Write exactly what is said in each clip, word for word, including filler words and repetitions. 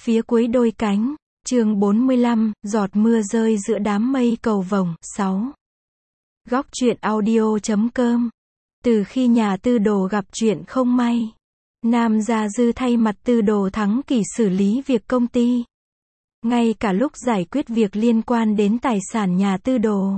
phía cuối đôi cánh, chương bốn mươi lăm, giọt mưa rơi giữa đám mây cầu vồng, sáu. Góc truyện audio chấm com. Từ khi nhà Tư Đồ gặp chuyện không may, Nam Gia Dư thay mặt Tư Đồ Thắng Kỳ xử lý việc công ty. Ngay cả lúc giải quyết việc liên quan đến tài sản nhà Tư Đồ,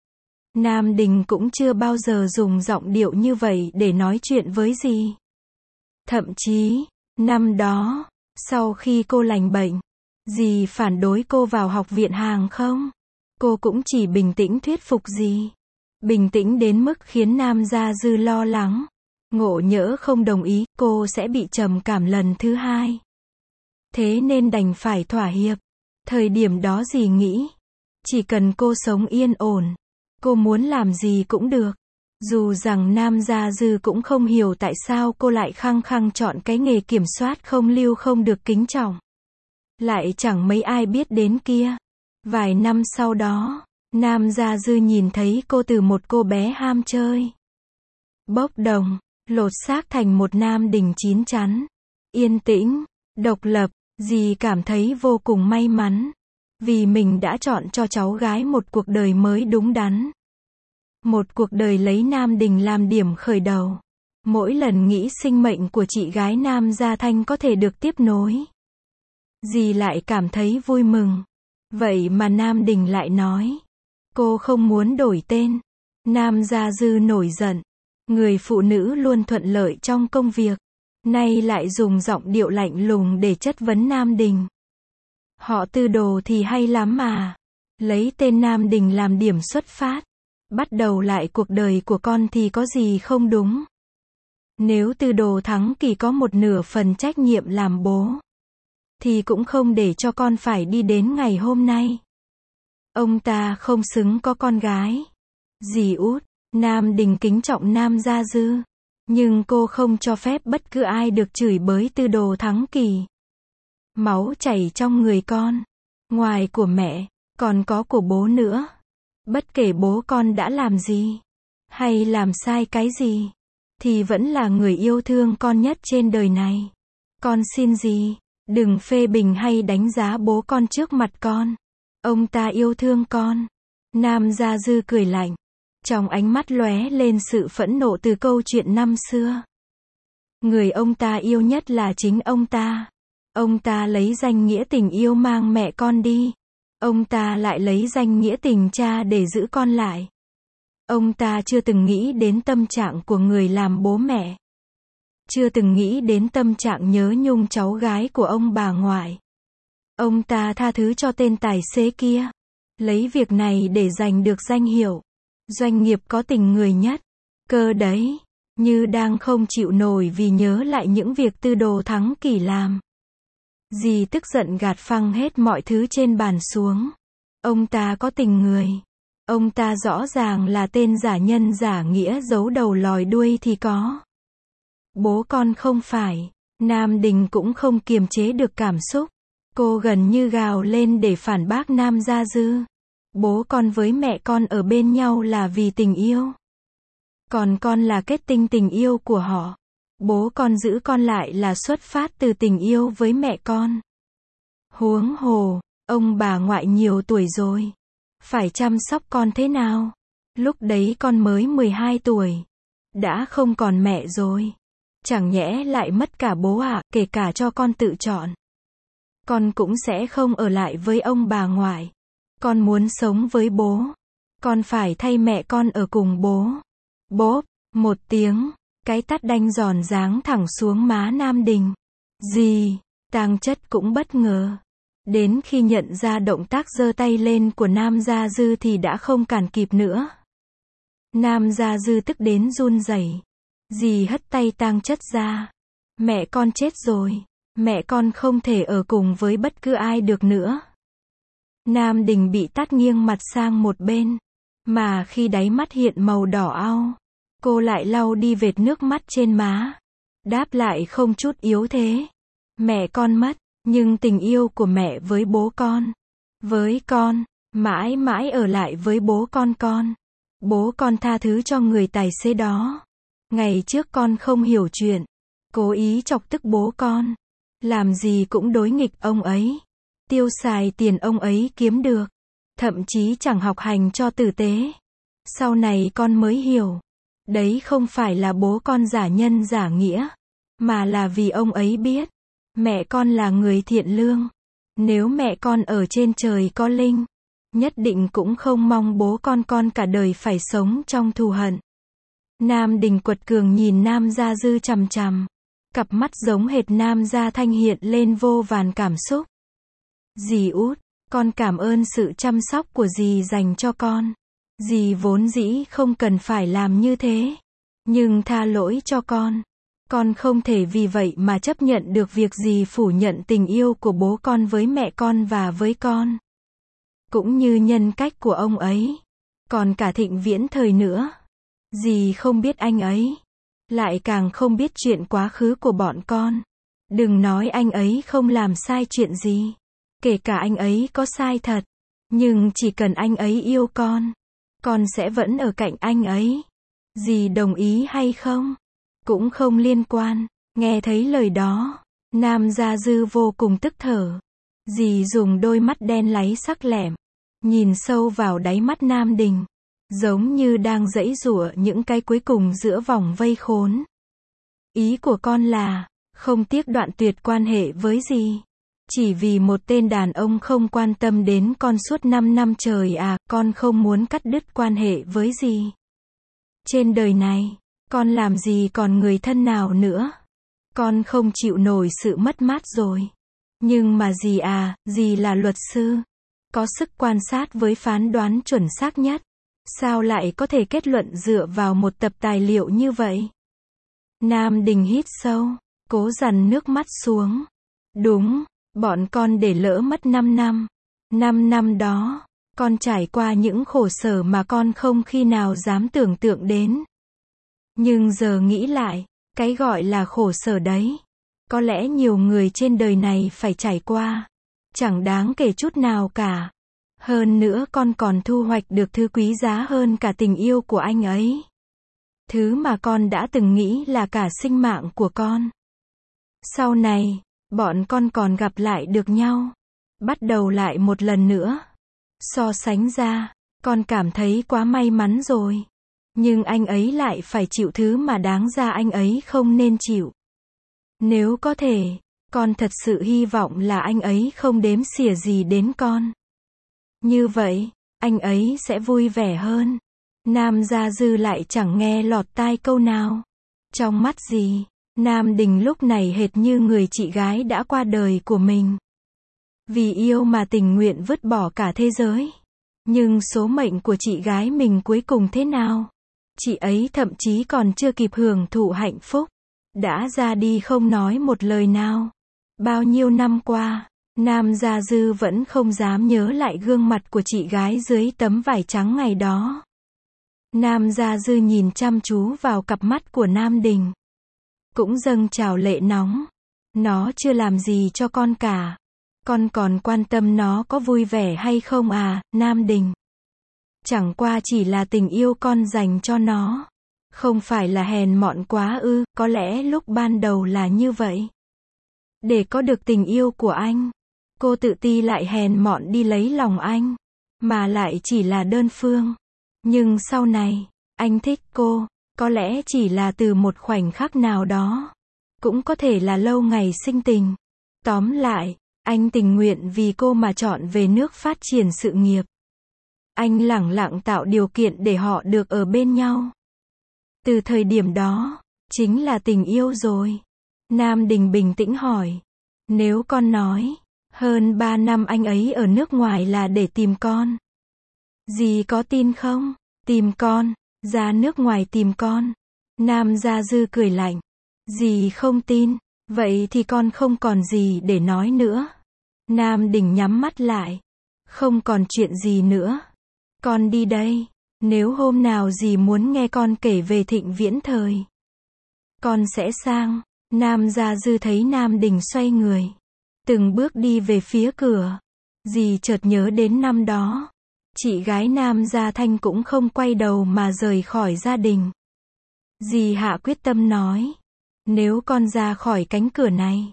Nam Đình cũng chưa bao giờ dùng giọng điệu như vậy để nói chuyện với dì. Thậm chí, năm đó, sau khi cô lành bệnh, dì phản đối cô vào học viện hàng không, cô cũng chỉ bình tĩnh thuyết phục dì. Bình tĩnh đến mức khiến Nam Gia Dư lo lắng. Ngộ nhỡ không đồng ý, cô sẽ bị trầm cảm lần thứ hai. Thế nên đành phải thỏa hiệp. Thời điểm đó dì nghĩ, chỉ cần cô sống yên ổn, cô muốn làm gì cũng được. Dù rằng Nam Gia Dư cũng không hiểu tại sao cô lại khăng khăng chọn cái nghề kiểm soát không lưu không được kính trọng. Lại chẳng mấy ai biết đến kia. Vài năm sau đó, Nam Gia Dư nhìn thấy cô từ một cô bé ham chơi, bốc đồng, lột xác thành một Nam Đình chín chắn, yên tĩnh, độc lập. Dì cảm thấy vô cùng may mắn, vì mình đã chọn cho cháu gái một cuộc đời mới đúng đắn. Một cuộc đời lấy Nam Đình làm điểm khởi đầu. Mỗi lần nghĩ sinh mệnh của chị gái Nam Gia Thanh có thể được tiếp nối, dì lại cảm thấy vui mừng. Vậy mà Nam Đình lại nói, cô không muốn đổi tên. Nam Gia Dư nổi giận. Người phụ nữ luôn thuận lợi trong công việc, nay lại dùng giọng điệu lạnh lùng để chất vấn Nam Đình. Họ Tư Đồ thì hay lắm mà. Lấy tên Nam Đình làm điểm xuất phát, bắt đầu lại cuộc đời của con thì có gì không đúng. Nếu Tư Đồ Thắng Kỳ có một nửa phần trách nhiệm làm bố, thì cũng không để cho con phải đi đến ngày hôm nay. Ông ta không xứng có con gái. Dì út, Nam Đình kính trọng Nam Gia Dư, nhưng cô không cho phép bất cứ ai được chửi bới Tư Đồ Thắng Kỳ. Máu chảy trong người con, ngoài của mẹ, còn có của bố nữa. Bất kể bố con đã làm gì, hay làm sai cái gì, thì vẫn là người yêu thương con nhất trên đời này. Con xin dì, đừng phê bình hay đánh giá bố con trước mặt con. Ông ta yêu thương con. Nam Gia Dư cười lạnh, trong ánh mắt lóe lên sự phẫn nộ từ câu chuyện năm xưa. Người ông ta yêu nhất là chính ông ta. Ông ta lấy danh nghĩa tình yêu mang mẹ con đi. Ông ta lại lấy danh nghĩa tình cha để giữ con lại. Ông ta chưa từng nghĩ đến tâm trạng của người làm bố mẹ. Chưa từng nghĩ đến tâm trạng nhớ nhung cháu gái của ông bà ngoại. Ông ta tha thứ cho tên tài xế kia, lấy việc này để giành được danh hiệu doanh nghiệp có tình người nhất. Cơ đấy, như đang không chịu nổi vì nhớ lại những việc Tư Đồ Thắng Kỳ làm. Dì tức giận gạt phăng hết mọi thứ trên bàn xuống. Ông ta có tình người. Ông ta rõ ràng là tên giả nhân giả nghĩa giấu đầu lòi đuôi thì có. Bố con không phải. Nam Đình cũng không kiềm chế được cảm xúc. Cô gần như gào lên để phản bác Nam Gia Dư. Bố con với mẹ con ở bên nhau là vì tình yêu. Còn con là kết tinh tình yêu của họ. Bố con giữ con lại là xuất phát từ tình yêu với mẹ con. Huống hồ, ông bà ngoại nhiều tuổi rồi, phải chăm sóc con thế nào? Lúc đấy con mới mười hai tuổi, đã không còn mẹ rồi. Chẳng nhẽ lại mất cả bố à, kể cả cho con tự chọn. Con cũng sẽ không ở lại với ông bà ngoại. Con muốn sống với bố. Con phải thay mẹ con ở cùng bố. Bốp, một tiếng, cái tát đanh giòn giáng thẳng xuống má Nam Đình. Dì, Tang Chất cũng bất ngờ. Đến khi nhận ra động tác giơ tay lên của Nam Gia Dư thì đã không cản kịp nữa. Nam Gia Dư tức đến run rẩy. Dì hất tay Tang Chất ra. Mẹ con chết rồi. Mẹ con không thể ở cùng với bất cứ ai được nữa. Nam Đình bị tát nghiêng mặt sang một bên, mà khi đáy mắt hiện màu đỏ au, cô lại lau đi vệt nước mắt trên má. Đáp lại không chút yếu thế. Mẹ con mất, nhưng tình yêu của mẹ với bố con, với con, mãi mãi ở lại với bố con con. Bố con tha thứ cho người tài xế đó. Ngày trước con không hiểu chuyện, cố ý chọc tức bố con. Làm gì cũng đối nghịch ông ấy. Tiêu xài tiền ông ấy kiếm được. Thậm chí chẳng học hành cho tử tế. Sau này con mới hiểu. Đấy không phải là bố con giả nhân giả nghĩa. Mà là vì ông ấy biết. Mẹ con là người thiện lương. Nếu mẹ con ở trên trời có linh. Nhất định cũng không mong bố con con cả đời phải sống trong thù hận. Nam Đình quật cường nhìn Nam Gia Dư chằm chằm. Cặp mắt giống hệt Nam Gia Thanh hiện lên vô vàn cảm xúc. Dì út, con cảm ơn sự chăm sóc của dì dành cho con. Dì vốn dĩ không cần phải làm như thế. Nhưng tha lỗi cho con. Con không thể vì vậy mà chấp nhận được việc dì phủ nhận tình yêu của bố con với mẹ con và với con. Cũng như nhân cách của ông ấy. Còn cả Thịnh Viễn Thời nữa. Dì không biết anh ấy. Lại càng không biết chuyện quá khứ của bọn con. Đừng nói anh ấy không làm sai chuyện gì. Kể cả anh ấy có sai thật. Nhưng chỉ cần anh ấy yêu con. Con sẽ vẫn ở cạnh anh ấy. Dì đồng ý hay không? Cũng không liên quan. Nghe thấy lời đó. Nam Gia Dư vô cùng tức thở. Dì dùng đôi mắt đen láy sắc lẻm. Nhìn sâu vào đáy mắt Nam Đình. Giống như đang giãy giụa những cái cuối cùng giữa vòng vây khốn. Ý của con là, không tiếc đoạn tuyệt quan hệ với dì. Chỉ vì một tên đàn ông không quan tâm đến con suốt năm năm trời à, con không muốn cắt đứt quan hệ với dì. Trên đời này, con làm gì còn người thân nào nữa. Con không chịu nổi sự mất mát rồi. Nhưng mà dì à, dì là luật sư. Có sức quan sát với phán đoán chuẩn xác nhất. Sao lại có thể kết luận dựa vào một tập tài liệu như vậy? Nam Đình hít sâu, cố dằn nước mắt xuống. Đúng, bọn con để lỡ mất năm năm. năm năm đó, con trải qua những khổ sở mà con không khi nào dám tưởng tượng đến. Nhưng giờ nghĩ lại, cái gọi là khổ sở đấy, có lẽ nhiều người trên đời này phải trải qua. Chẳng đáng kể chút nào cả. Hơn nữa con còn thu hoạch được thứ quý giá hơn cả tình yêu của anh ấy. Thứ mà con đã từng nghĩ là cả sinh mạng của con. Sau này, bọn con còn gặp lại được nhau. Bắt đầu lại một lần nữa. So sánh ra, con cảm thấy quá may mắn rồi. Nhưng anh ấy lại phải chịu thứ mà đáng ra anh ấy không nên chịu. Nếu có thể, con thật sự hy vọng là anh ấy không đếm xỉa gì đến con. Như vậy, anh ấy sẽ vui vẻ hơn. Nam Gia Dư lại chẳng nghe lọt tai câu nào. Trong mắt dì, Nam Đình lúc này hệt như người chị gái đã qua đời của mình. Vì yêu mà tình nguyện vứt bỏ cả thế giới. Nhưng số mệnh của chị gái mình cuối cùng thế nào? Chị ấy thậm chí còn chưa kịp hưởng thụ hạnh phúc. Đã ra đi không nói một lời nào. Bao nhiêu năm qua, Nam Gia Dư vẫn không dám nhớ lại gương mặt của chị gái dưới tấm vải trắng ngày đó. Nam Gia Dư nhìn chăm chú vào cặp mắt của Nam Đình. Cũng dâng trào lệ nóng. Nó chưa làm gì cho con cả. Con còn quan tâm nó có vui vẻ hay không à, Nam Đình? Chẳng qua chỉ là tình yêu con dành cho nó. Không phải là hèn mọn quá ư, có lẽ lúc ban đầu là như vậy. Để có được tình yêu của anh, cô tự ti lại hèn mọn đi lấy lòng anh. Mà lại chỉ là đơn phương. Nhưng sau này, anh thích cô, có lẽ chỉ là từ một khoảnh khắc nào đó. Cũng có thể là lâu ngày sinh tình. Tóm lại, anh tình nguyện vì cô mà chọn về nước phát triển sự nghiệp. Anh lẳng lặng tạo điều kiện để họ được ở bên nhau. Từ thời điểm đó, chính là tình yêu rồi. Nam Đình bình tĩnh hỏi. Nếu con nói, hơn ba năm anh ấy ở nước ngoài là để tìm con. Dì có tin không? Tìm con, ra nước ngoài tìm con. Nam Gia Dư cười lạnh. Dì không tin, vậy thì con không còn gì để nói nữa. Nam Đình nhắm mắt lại. Không còn chuyện gì nữa. Con đi đây. Nếu hôm nào dì muốn nghe con kể về Thịnh Viễn Thời, con sẽ sang. Nam Gia Dư thấy Nam Đình xoay người, từng bước đi về phía cửa. Dì chợt nhớ đến năm đó. Chị gái Nam Gia Thanh cũng không quay đầu mà rời khỏi gia đình. Dì hạ quyết tâm nói. Nếu con ra khỏi cánh cửa này,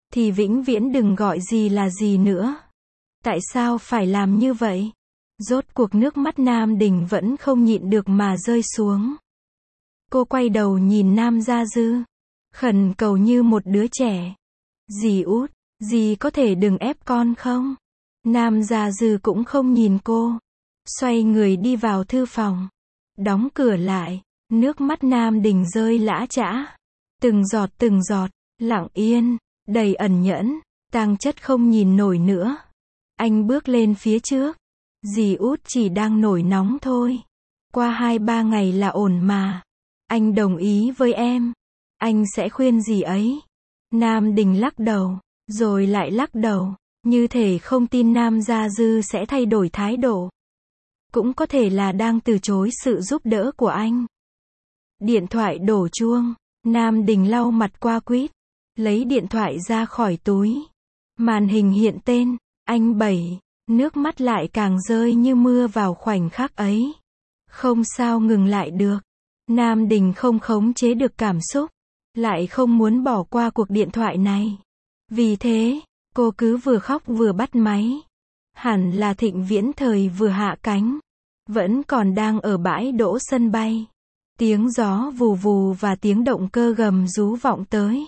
thì vĩnh viễn đừng gọi gì là gì nữa. Tại sao phải làm như vậy? Rốt cuộc nước mắt Nam Đình vẫn không nhịn được mà rơi xuống. Cô quay đầu nhìn Nam Gia Dư, khẩn cầu như một đứa trẻ. Dì út, dì có thể đừng ép con không? Nam Gia Dư cũng không nhìn cô, xoay người đi vào thư phòng, đóng cửa lại. Nước mắt Nam Đình rơi lã chã, từng giọt từng giọt, lặng yên, đầy ẩn nhẫn. Tang Chất không nhìn nổi nữa. Anh bước lên phía trước. Dì út chỉ đang nổi nóng thôi. Qua hai ba ngày là ổn mà. Anh đồng ý với em. Anh sẽ khuyên dì ấy. Nam Đình lắc đầu, rồi lại lắc đầu, như thể không tin Nam Gia Dư sẽ thay đổi thái độ. Cũng có thể là đang từ chối sự giúp đỡ của anh. Điện thoại đổ chuông. Nam Đình lau mặt qua quýt, lấy điện thoại ra khỏi túi. Màn hình hiện tên, anh Bảy. Nước mắt lại càng rơi như mưa vào khoảnh khắc ấy. Không sao ngừng lại được. Nam Đình không khống chế được cảm xúc, lại không muốn bỏ qua cuộc điện thoại này. Vì thế, cô cứ vừa khóc vừa bắt máy. Hẳn là Thịnh Viễn Thời vừa hạ cánh, vẫn còn đang ở bãi đỗ sân bay. Tiếng gió vù vù và tiếng động cơ gầm rú vọng tới.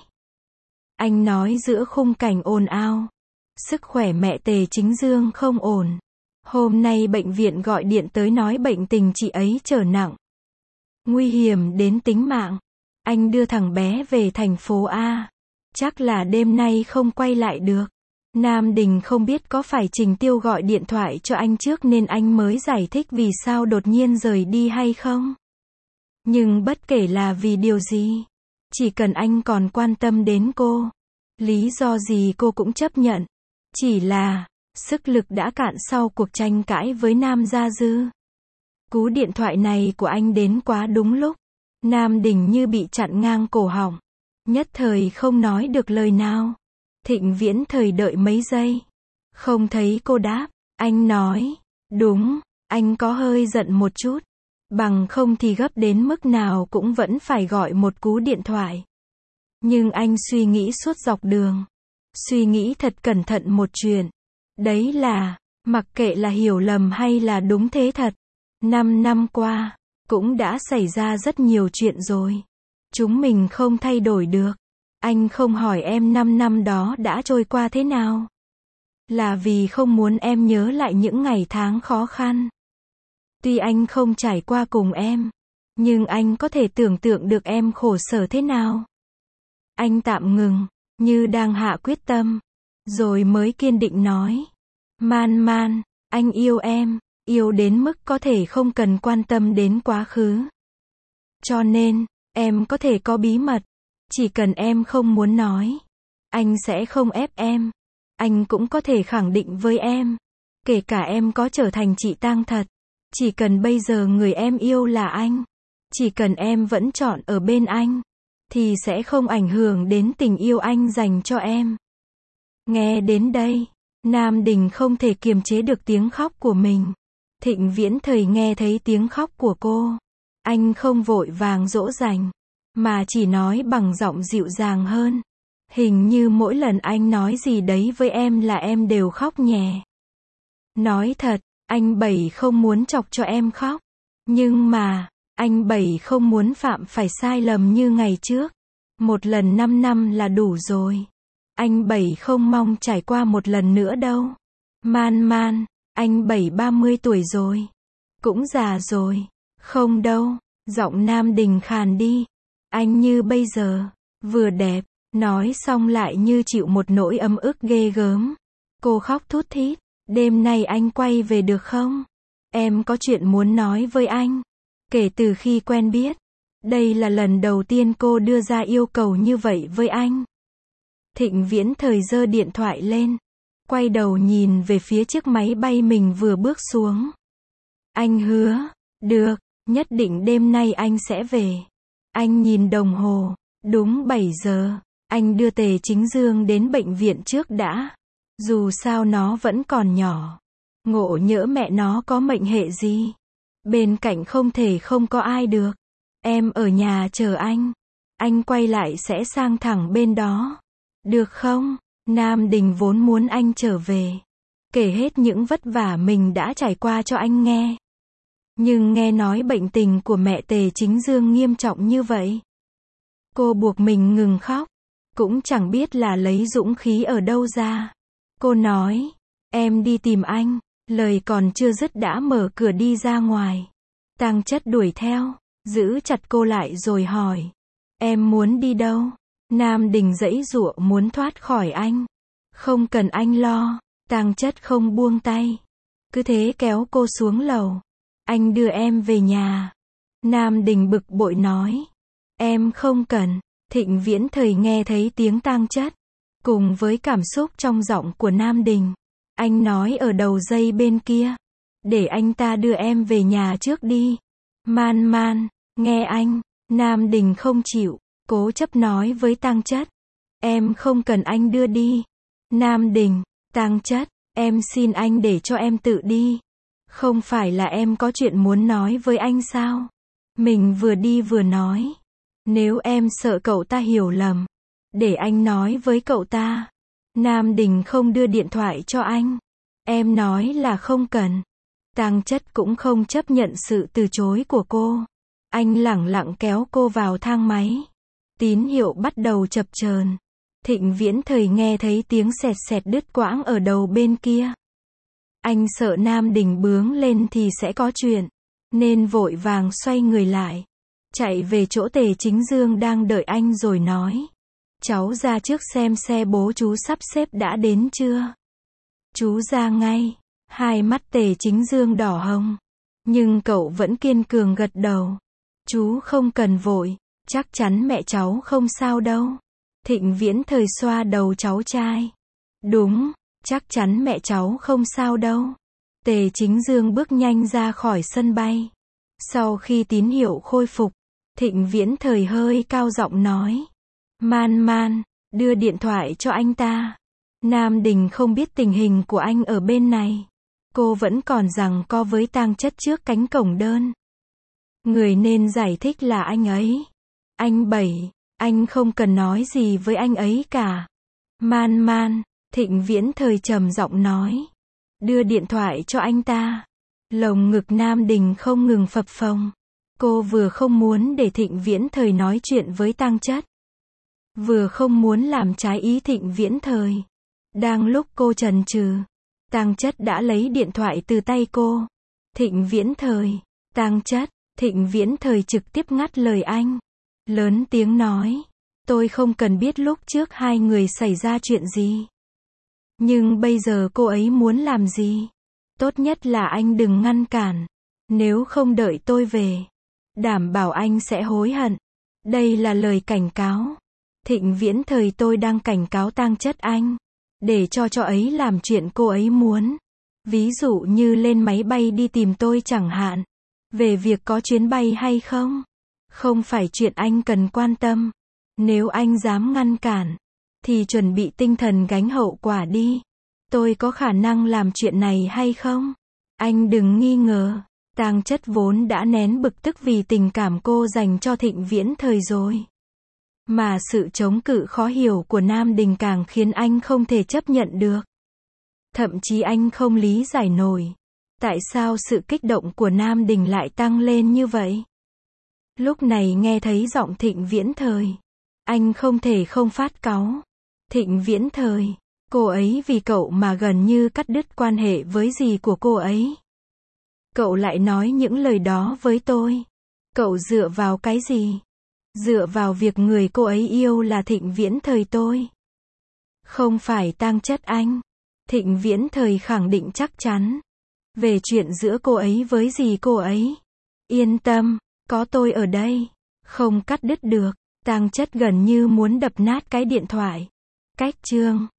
Anh nói giữa khung cảnh ồn ào. Sức khỏe mẹ Tề Chính Dương không ổn. Hôm nay bệnh viện gọi điện tới nói bệnh tình chị ấy trở nặng, nguy hiểm đến tính mạng. Anh đưa thằng bé về thành phố A. Chắc là đêm nay không quay lại được. Nam Đình không biết có phải Trình Tiêu gọi điện thoại cho anh trước nên anh mới giải thích vì sao đột nhiên rời đi hay không. Nhưng bất kể là vì điều gì, chỉ cần anh còn quan tâm đến cô, lý do gì cô cũng chấp nhận. Chỉ là, sức lực đã cạn sau cuộc tranh cãi với Nam Gia Dư. Cú điện thoại này của anh đến quá đúng lúc. Nam Đình như bị chặn ngang cổ họng, nhất thời không nói được lời nào. Thịnh Viễn Thời đợi mấy giây, không thấy cô đáp. Anh nói, đúng, anh có hơi giận một chút. Bằng không thì gấp đến mức nào cũng vẫn phải gọi một cú điện thoại. Nhưng anh suy nghĩ suốt dọc đường. Suy nghĩ thật cẩn thận một chuyện. Đấy là, mặc kệ là hiểu lầm hay là đúng thế thật. Năm năm qua, cũng đã xảy ra rất nhiều chuyện rồi. Chúng mình không thay đổi được. Anh không hỏi em năm năm đó đã trôi qua thế nào. Là vì không muốn em nhớ lại những ngày tháng khó khăn. Tuy anh không trải qua cùng em, nhưng anh có thể tưởng tượng được em khổ sở thế nào. Anh tạm ngừng, như đang hạ quyết tâm, rồi mới kiên định nói. Man Man, anh yêu em, yêu đến mức có thể không cần quan tâm đến quá khứ. Cho nên, em có thể có bí mật, chỉ cần em không muốn nói. Anh sẽ không ép em. Anh cũng có thể khẳng định với em, kể cả em có trở thành chị Tang thật. Chỉ cần bây giờ người em yêu là anh, chỉ cần em vẫn chọn ở bên anh, thì sẽ không ảnh hưởng đến tình yêu anh dành cho em. Nghe đến đây, Nam Đình không thể kiềm chế được tiếng khóc của mình. Thịnh Viễn Thời nghe thấy tiếng khóc của cô. Anh không vội vàng dỗ dành, mà chỉ nói bằng giọng dịu dàng hơn. Hình như mỗi lần anh nói gì đấy với em là em đều khóc nhè. Nói thật, anh Bảy không muốn chọc cho em khóc. Nhưng mà, anh Bảy không muốn phạm phải sai lầm như ngày trước. Một lần năm năm là đủ rồi. Anh Bảy không mong trải qua một lần nữa đâu. Man Man, anh Bảy ba mươi tuổi rồi. Cũng già rồi. Không đâu. Giọng Nam Đình khàn đi. Anh như bây giờ, vừa đẹp. Nói xong lại như chịu một nỗi ấm ức ghê gớm. Cô khóc thút thít. Đêm nay anh quay về được không? Em có chuyện muốn nói với anh. Kể từ khi quen biết, đây là lần đầu tiên cô đưa ra yêu cầu như vậy với anh. Thịnh Viễn Thời giơ điện thoại lên, quay đầu nhìn về phía chiếc máy bay mình vừa bước xuống. Anh hứa, được, nhất định đêm nay anh sẽ về. Anh nhìn đồng hồ, đúng bảy giờ, anh đưa Tề Chính Dương đến bệnh viện trước đã. Dù sao nó vẫn còn nhỏ. Ngộ nhỡ mẹ nó có mệnh hệ gì. Bên cạnh không thể không có ai được. Em ở nhà chờ anh. Anh quay lại sẽ sang thẳng bên đó. Được không? Nam Đình vốn muốn anh trở về, kể hết những vất vả mình đã trải qua cho anh nghe. Nhưng nghe nói bệnh tình của mẹ Tề Chính Dương nghiêm trọng như vậy, cô buộc mình ngừng khóc, cũng chẳng biết là lấy dũng khí ở đâu ra. Cô nói, em đi tìm anh, lời còn chưa dứt đã mở cửa đi ra ngoài. Tang Chất đuổi theo, giữ chặt cô lại rồi hỏi, em muốn đi đâu? Nam Đình giãy giụa muốn thoát khỏi anh. Không cần anh lo. Tang Chất không buông tay, cứ thế kéo cô xuống lầu. Anh đưa em về nhà. Nam Đình bực bội nói, em không cần. Thịnh Viễn Thời nghe thấy tiếng Tang Chất, cùng với cảm xúc trong giọng của Nam Đình. Anh nói ở đầu dây bên kia, để anh ta đưa em về nhà trước đi. Man Man, nghe anh. Nam Đình không chịu, cố chấp nói với Tang Chất, em không cần anh đưa đi. Nam Đình, Tang Chất, em xin anh để cho em tự đi. Không phải là em có chuyện muốn nói với anh sao? Mình vừa đi vừa nói. Nếu em sợ cậu ta hiểu lầm, để anh nói với cậu ta. Nam Đình không đưa điện thoại cho anh. Em nói là không cần. Tang Chất cũng không chấp nhận sự từ chối của cô. Anh lẳng lặng kéo cô vào thang máy. Tín hiệu bắt đầu chập chờn. Thịnh Viễn Thời nghe thấy tiếng sẹt sẹt đứt quãng ở đầu bên kia. Anh sợ Nam Đình bướng lên thì sẽ có chuyện, nên vội vàng xoay người lại, chạy về chỗ Tề Chính Dương đang đợi anh rồi nói, cháu ra trước xem xe bố chú sắp xếp đã đến chưa. Chú ra ngay. Hai mắt Tề Chính Dương đỏ hồng, nhưng cậu vẫn kiên cường gật đầu. Chú không cần vội, chắc chắn mẹ cháu không sao đâu. Thịnh Viễn Thời xoa đầu cháu trai. Đúng, chắc chắn mẹ cháu không sao đâu. Tề Chính Dương bước nhanh ra khỏi sân bay. Sau khi tín hiệu khôi phục, Thịnh Viễn Thời hơi cao giọng nói, Man Man, đưa điện thoại cho anh ta. Nam Đình không biết tình hình của anh ở bên này. Cô vẫn còn giằng co với Tang Chất trước cánh cổng đơn. Người nên giải thích là anh ấy. Anh Bảy, anh không cần nói gì với anh ấy cả. Man Man, Thịnh Viễn Thời trầm giọng nói, đưa điện thoại cho anh ta. Lồng ngực Nam Đình không ngừng phập phồng. Cô vừa không muốn để Thịnh Viễn Thời nói chuyện với Tang Chất, vừa không muốn làm trái ý Thịnh Viễn Thời. Đang lúc cô chần chừ, Tang Chất đã lấy điện thoại từ tay cô. Thịnh Viễn Thời, Tang Chất. Thịnh Viễn Thời trực tiếp ngắt lời anh, lớn tiếng nói, tôi không cần biết lúc trước hai người xảy ra chuyện gì. Nhưng bây giờ cô ấy muốn làm gì? Tốt nhất là anh đừng ngăn cản. Nếu không đợi tôi về, đảm bảo anh sẽ hối hận. Đây là lời cảnh cáo. Thịnh Viễn Thời, tôi đang cảnh cáo Tang Chất anh, để cho cho ấy làm chuyện cô ấy muốn. Ví dụ như lên máy bay đi tìm tôi chẳng hạn. Về việc có chuyến bay hay không, không phải chuyện anh cần quan tâm. Nếu anh dám ngăn cản, thì chuẩn bị tinh thần gánh hậu quả đi. Tôi có khả năng làm chuyện này hay không? Anh đừng nghi ngờ. Tang Chất vốn đã nén bực tức vì tình cảm cô dành cho Thịnh Viễn Thời rồi. Mà sự chống cự khó hiểu của Nam Đình càng khiến anh không thể chấp nhận được. Thậm chí anh không lý giải nổi, tại sao sự kích động của Nam Đình lại tăng lên như vậy. Lúc này nghe thấy giọng Thịnh Viễn Thời, anh không thể không phát cáu. Thịnh Viễn Thời, cô ấy vì cậu mà gần như cắt đứt quan hệ với dì của cô ấy. Cậu lại nói những lời đó với tôi. Cậu dựa vào cái gì? Dựa vào việc người cô ấy yêu là Thịnh Viễn Thời tôi, không phải Tang Chất anh. Thịnh Viễn Thời khẳng định chắc chắn về chuyện giữa cô ấy với dì cô ấy. Yên tâm, có tôi ở đây, không cắt đứt được. Tang Chất gần như muốn đập nát cái điện thoại. Cách chương